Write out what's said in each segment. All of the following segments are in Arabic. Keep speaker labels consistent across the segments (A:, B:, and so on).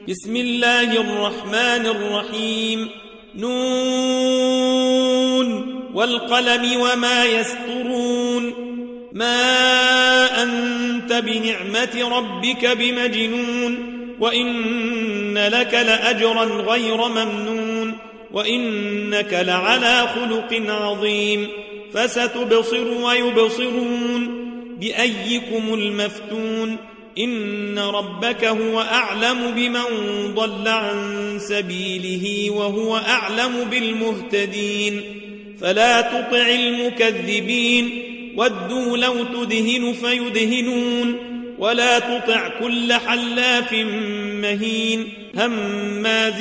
A: بسم الله الرحمن الرحيم نون والقلم وما يسطرون ما أنت بنعمة ربك بمجنون وإن لك لأجرا غير ممنون وإنك لعلى خلق عظيم فستبصر ويبصرون بأيكم المفتون إن ربك هو أعلم بمن ضل عن سبيله وهو أعلم بالمهتدين فلا تطع المكذبين ودوا لو تدهن فيدهنون ولا تطع كل حلاف مهين هماز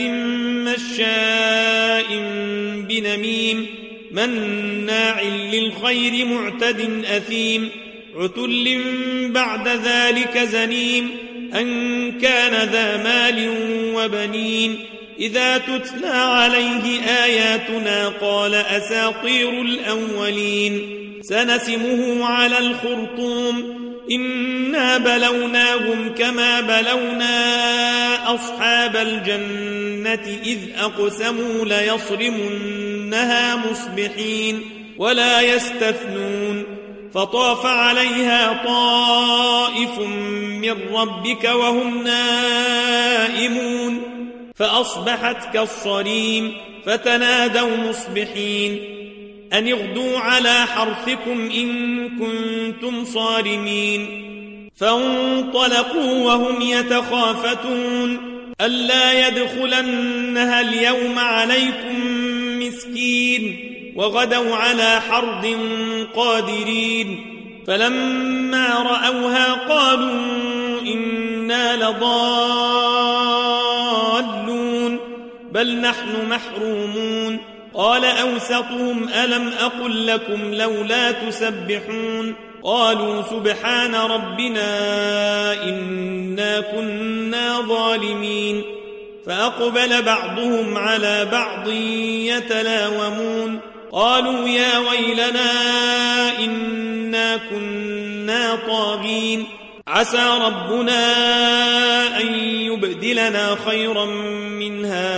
A: مشاء بنميم مناع للخير معتد أثيم عتل بعد ذلك زنيم أن كان ذا مال وبنين إذا تتلى عليه آياتنا قال أساطير الأولين سنسمه على الخرطوم إنا بلوناهم كما بلونا أصحاب الجنة إذ أقسموا ليصرمنها مصبحين ولا يستثنون فطاف عليها طائف من ربك وهم نائمون فأصبحت كالصريم فتنادوا مصبحين أن اغدوا على حرثكم إن كنتم صارمين فانطلقوا وهم يتخافتون ألا يدخلنها اليوم عليكم مسكين وغدوا على حرد قادرين فلما رأوها قالوا إنا لضالون بل نحن محرومون قال أوسطهم ألم أقل لكم لولا تسبحون قالوا سبحان ربنا إنا كنا ظالمين فأقبل بعضهم على بعض يتلاومون قالوا يا ويلنا إنا كنا طاغين عسى ربنا أن يبدلنا خيرا منها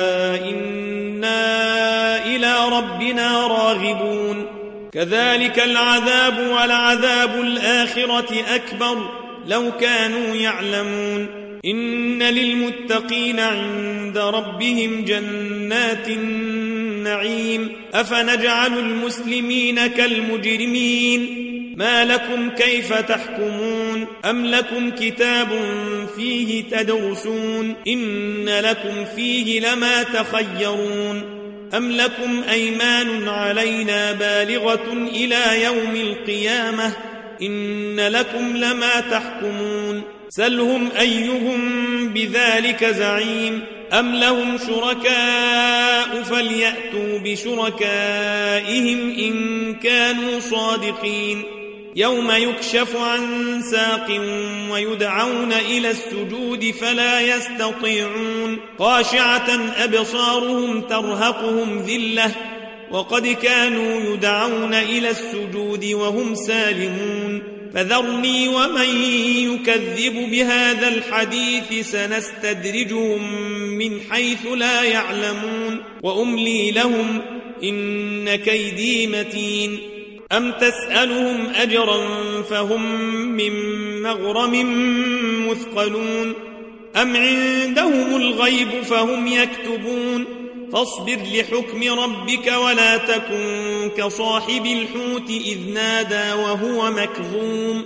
A: إنا إلى ربنا راغبون كذلك العذاب ولعذاب الآخرة أكبر لو كانوا يعلمون إن للمتقين عند ربهم جنات النعيم أفنجعل المسلمين كالمجرمين ما لكم كيف تحكمون أم لكم كتاب فيه تدرسون إن لكم فيه لما تخيرون أم لكم أيمان علينا بالغة إلى يوم القيامة إن لكم لما تحكمون سلهم أيهم بذلك زعيم أم لهم شركاء فليأتوا بشركائهم إن كانوا صادقين يوم يكشف عن ساق ويدعون إلى السجود فلا يستطيعون خاشعة أبصارهم ترهقهم ذلة وقد كانوا يدعون إلى السجود وهم سالمون فذرني ومن يكذب بهذا الحديث سنستدرجهم من حيث لا يعلمون وأملي لهم إن كيدي متين أم تسألهم أجرا فهم من مغرم مثقلون أم عندهم الغيب فهم يكتبون فاصبر لحكم ربك ولا تكن كصاحب الحوت إذ نادى وهو مكظوم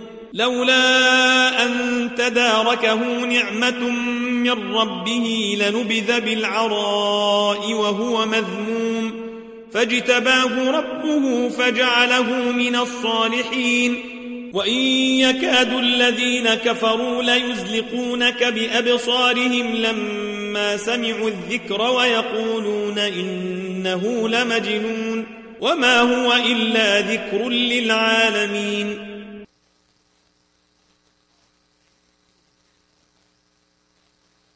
A: لولا أن تداركه نعمة من ربه لنبذ بالعراء وهو مذموم فاجتباه ربه فجعله من الصالحين وإن يكاد الذين كفروا ليزلقونك بأبصارهم لما سمعوا الذكر ويقولون إنه لمجنون وما هو إلا ذكر للعالمين